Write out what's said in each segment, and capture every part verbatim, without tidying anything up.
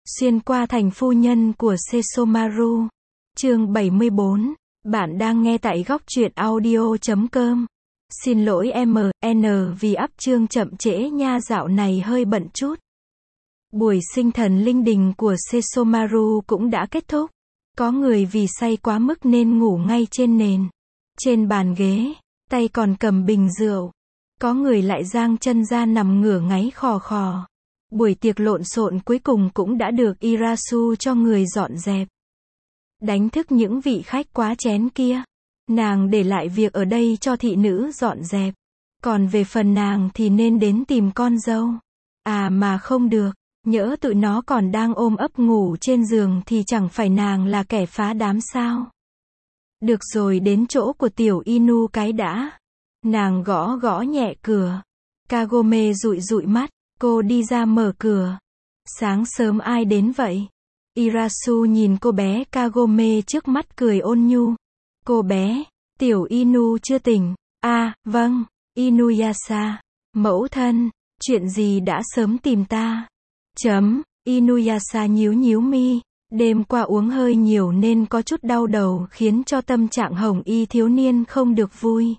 Xuyên qua thành phu nhân của Sesomaru. Chương bảy mươi bốn. Bạn đang nghe tại góc truyện audio chấm com. Xin lỗi em en vì up chương chậm trễ nha, dạo này hơi bận chút. Buổi sinh thần linh đình của Sesomaru cũng đã kết thúc. Có người vì say quá mức nên ngủ ngay trên nền, trên bàn ghế, tay còn cầm bình rượu. Có người lại giang chân ra nằm ngửa ngáy khò khò. Buổi tiệc lộn xộn cuối cùng cũng đã được Irasu cho người dọn dẹp. Đánh thức những vị khách quá chén kia. Nàng để lại việc ở đây cho thị nữ dọn dẹp. Còn về phần nàng thì nên đến tìm con dâu. À mà không được, nhỡ tụi nó còn đang ôm ấp ngủ trên giường thì chẳng phải nàng là kẻ phá đám sao. Được rồi, đến chỗ của tiểu Inu cái đã. Nàng gõ gõ nhẹ cửa. Kagome dụi dụi mắt. Cô đi ra mở cửa. Sáng sớm ai đến vậy? Irasu nhìn cô bé Kagome trước mắt cười ôn nhu. Cô bé, tiểu Inu chưa tỉnh. À, vâng, Inuyasha. Mẫu thân, chuyện gì đã sớm tìm ta? Chấm, Inuyasha nhíu nhíu mi. Đêm qua uống hơi nhiều nên có chút đau đầu, khiến cho tâm trạng hồng y thiếu niên không được vui.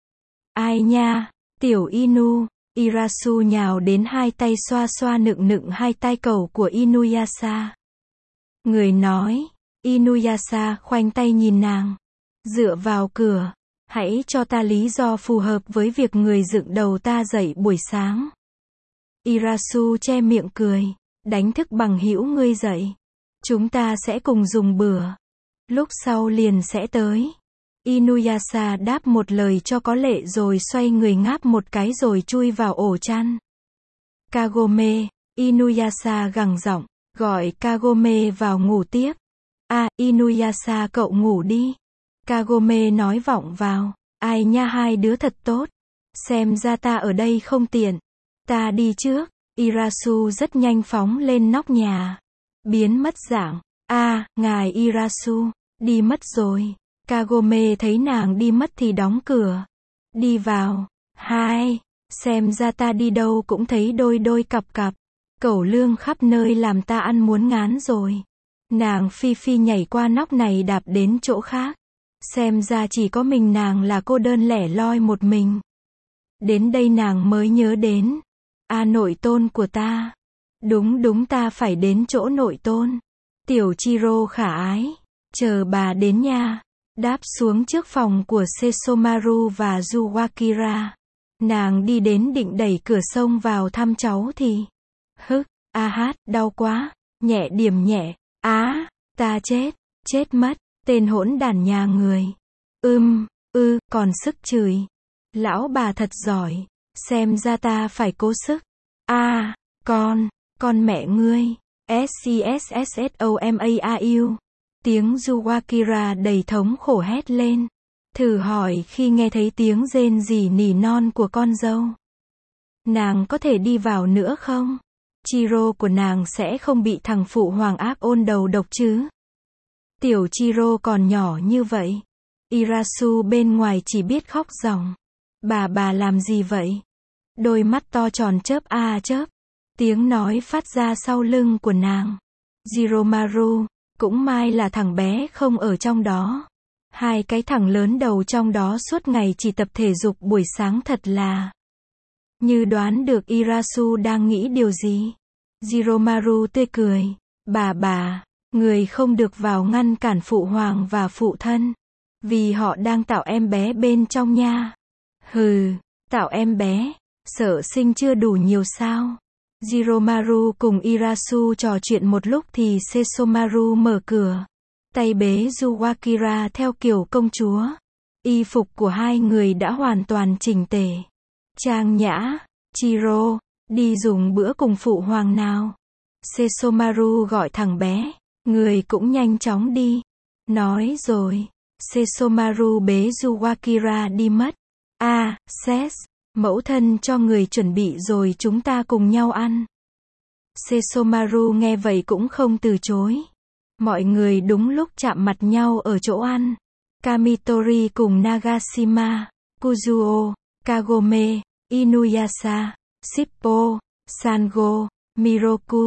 Ai nha, tiểu Inu. Irasu nhào đến, hai tay xoa xoa nựng nựng hai tay cầu của Inuyasha. Người nói. Inuyasha khoanh tay nhìn nàng. Dựa vào cửa. Hãy cho ta lý do phù hợp với việc người dựng đầu ta dậy buổi sáng. Irasu che miệng cười. Đánh thức bằng hữu ngươi dậy. Chúng ta sẽ cùng dùng bữa. Lúc sau liền sẽ tới. Inuyasha đáp một lời cho có lệ rồi xoay người ngáp một cái rồi chui vào ổ chăn. Kagome, Inuyasha gằn giọng, gọi Kagome vào ngủ tiếp. À, Inuyasha cậu ngủ đi. Kagome nói vọng vào. Ai nha, hai đứa thật tốt. Xem ra ta ở đây không tiện. Ta đi trước. Irasu rất nhanh phóng lên nóc nhà. Biến mất dạng. À, ngài Irasu, đi mất rồi. Kagome thấy nàng đi mất thì đóng cửa. Đi vào. Hai. Xem ra ta đi đâu cũng thấy đôi đôi cặp cặp. Cẩu lương khắp nơi làm ta ăn muốn ngán rồi. Nàng phi phi nhảy qua nóc này đạp đến chỗ khác. Xem ra chỉ có mình nàng là cô đơn lẻ loi một mình. Đến đây nàng mới nhớ đến. À, nội tôn của ta. Đúng đúng, ta phải đến chỗ nội tôn. Tiểu Chiro khả ái. Chờ bà đến nha. Đáp xuống trước phòng của Sesomaru và Yuwakira. Nàng đi đến định đẩy cửa xông vào thăm cháu thì. Hức, a hát, đau quá. Nhẹ điểm nhẹ. Á, ta chết, chết mất. Tên hỗn đản nhà người. Ưm, ư, còn sức chửi. Lão bà thật giỏi. Xem ra ta phải cố sức. À, con, con mẹ ngươi. S-C-S-S-S-O-M-A-R-U. Tiếng Yuwakira đầy thống khổ hét lên. Thử hỏi khi nghe thấy tiếng rên rỉ nỉ non của con dâu. Nàng có thể đi vào nữa không? Chiro của nàng sẽ không bị thằng phụ hoàng ác ôn đầu độc chứ? Tiểu Chiro còn nhỏ như vậy. Irasu bên ngoài chỉ biết khóc ròng. Bà bà làm gì vậy? Đôi mắt to tròn chớp a chớp. Tiếng nói phát ra sau lưng của nàng. Jiromaru. Cũng may là thằng bé không ở trong đó. Hai cái thằng lớn đầu trong đó suốt ngày chỉ tập thể dục buổi sáng thật là. Như đoán được Irasu đang nghĩ điều gì. Jiromaru tươi cười. Bà bà, người không được vào ngăn cản phụ hoàng và phụ thân. Vì họ đang tạo em bé bên trong nha. Hừ, tạo em bé. Sợ sinh chưa đủ nhiều sao? Jiromaru cùng Irasu trò chuyện một lúc thì Sesomaru mở cửa. Tay bế Yuwakira theo kiểu công chúa. Y phục của hai người đã hoàn toàn chỉnh tề. Trang nhã. Chiro, đi dùng bữa cùng phụ hoàng nào. Sesomaru gọi thằng bé. Người cũng nhanh chóng đi. Nói rồi. Sesomaru bế Yuwakira đi mất. À, Ses. Mẫu thân cho người chuẩn bị rồi chúng ta cùng nhau ăn. Sesomaru nghe vậy cũng không từ chối. Mọi người đúng lúc chạm mặt nhau ở chỗ ăn. Kamitori cùng Nagashima, Kuzuo, Kagome, Inuyasha, Shippo, Sango, Miroku,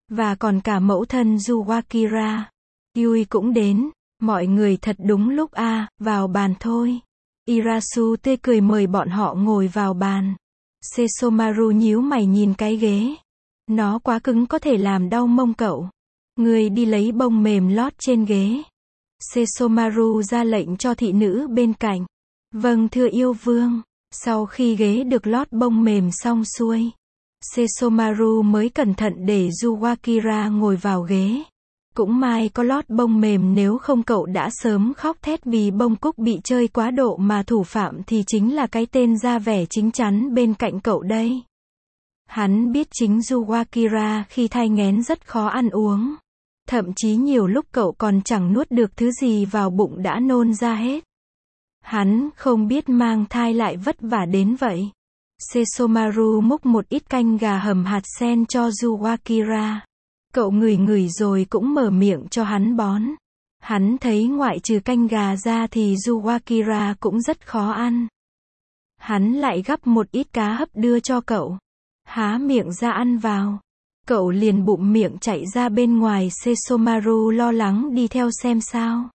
Và còn cả mẫu thân Yuwakira. Yui cũng đến. Mọi người thật đúng lúc a, à, vào bàn thôi. Irasu tươi cười mời bọn họ ngồi vào bàn. Sesomaru nhíu mày nhìn cái ghế. Nó quá cứng có thể làm đau mông cậu. Người đi lấy bông mềm lót trên ghế. Sesomaru ra lệnh cho thị nữ bên cạnh. Vâng thưa yêu vương. Sau khi ghế được lót bông mềm xong xuôi, Sesomaru mới cẩn thận để Yuwakira ngồi vào ghế. Cũng may có lót bông mềm, nếu không cậu đã sớm khóc thét vì bông cúc bị chơi quá độ, mà thủ phạm thì chính là cái tên ra vẻ chính chắn bên cạnh cậu đây. Hắn biết chính Yuwakira khi thai nghén rất khó ăn uống. Thậm chí nhiều lúc cậu còn chẳng nuốt được thứ gì vào bụng đã nôn ra hết. Hắn không biết mang thai lại vất vả đến vậy. Sesomaru múc một ít canh gà hầm hạt sen cho Yuwakira. Cậu ngửi ngửi rồi cũng mở miệng cho hắn bón. Hắn thấy ngoại trừ canh gà ra thì Yuwakira cũng rất khó ăn. Hắn lại gắp một ít cá hấp đưa cho cậu. Há miệng ra ăn vào. Cậu liền bụng miệng chạy ra bên ngoài. Sesomaru lo lắng đi theo xem sao.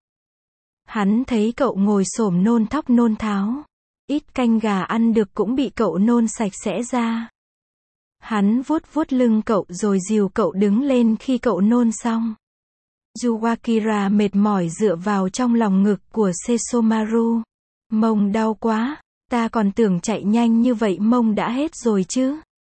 Hắn thấy cậu ngồi xổm nôn thóc nôn tháo. Ít canh gà ăn được cũng bị cậu nôn sạch sẽ ra. Hắn vuốt vuốt lưng cậu rồi dìu cậu đứng lên khi cậu nôn xong. Yuwakira mệt mỏi dựa vào trong lòng ngực của Sesomaru. Mông đau quá, ta còn tưởng chạy nhanh như vậy mông đã hết rồi chứ.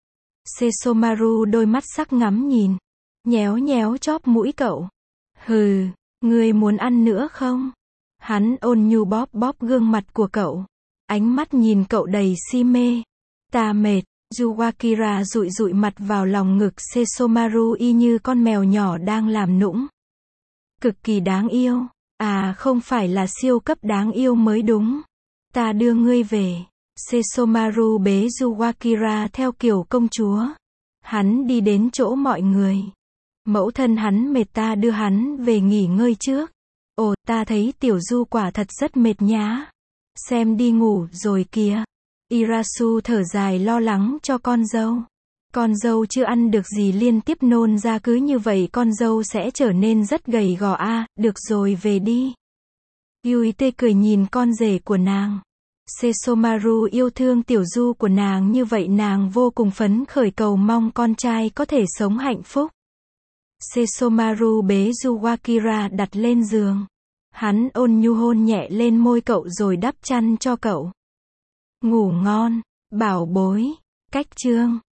Sesomaru đôi mắt sắc ngắm nhìn, nhéo nhéo chóp mũi cậu. Hừ, ngươi muốn ăn nữa không? Hắn ôn nhu bóp bóp gương mặt của cậu. Ánh mắt nhìn cậu đầy si mê. Ta mệt. Yuwakira dụi dụi mặt vào lòng ngực Sesomaru y như con mèo nhỏ đang làm nũng. Cực kỳ đáng yêu. À không phải là siêu cấp đáng yêu mới đúng. Ta đưa ngươi về. Sesomaru bế Yuwakira theo kiểu công chúa. Hắn đi đến chỗ mọi người. Mẫu thân hắn mệt, ta đưa hắn về nghỉ ngơi trước. Ồ, ta thấy tiểu Du quả thật rất mệt nhá. Xem đi ngủ rồi kìa. Irasu thở dài lo lắng cho con dâu. Con dâu chưa ăn được gì liên tiếp nôn ra, cứ như vậy con dâu sẽ trở nên rất gầy gò a. À, được rồi về đi. Yui tê cười nhìn con rể của nàng. Sesomaru yêu thương tiểu Du của nàng như vậy, nàng vô cùng phấn khởi cầu mong con trai có thể sống hạnh phúc. Sesomaru bế Yuwakira đặt lên giường. Hắn ôn nhu hôn nhẹ lên môi cậu rồi đắp chăn cho cậu. Ngủ ngon, bảo bối. Cách chương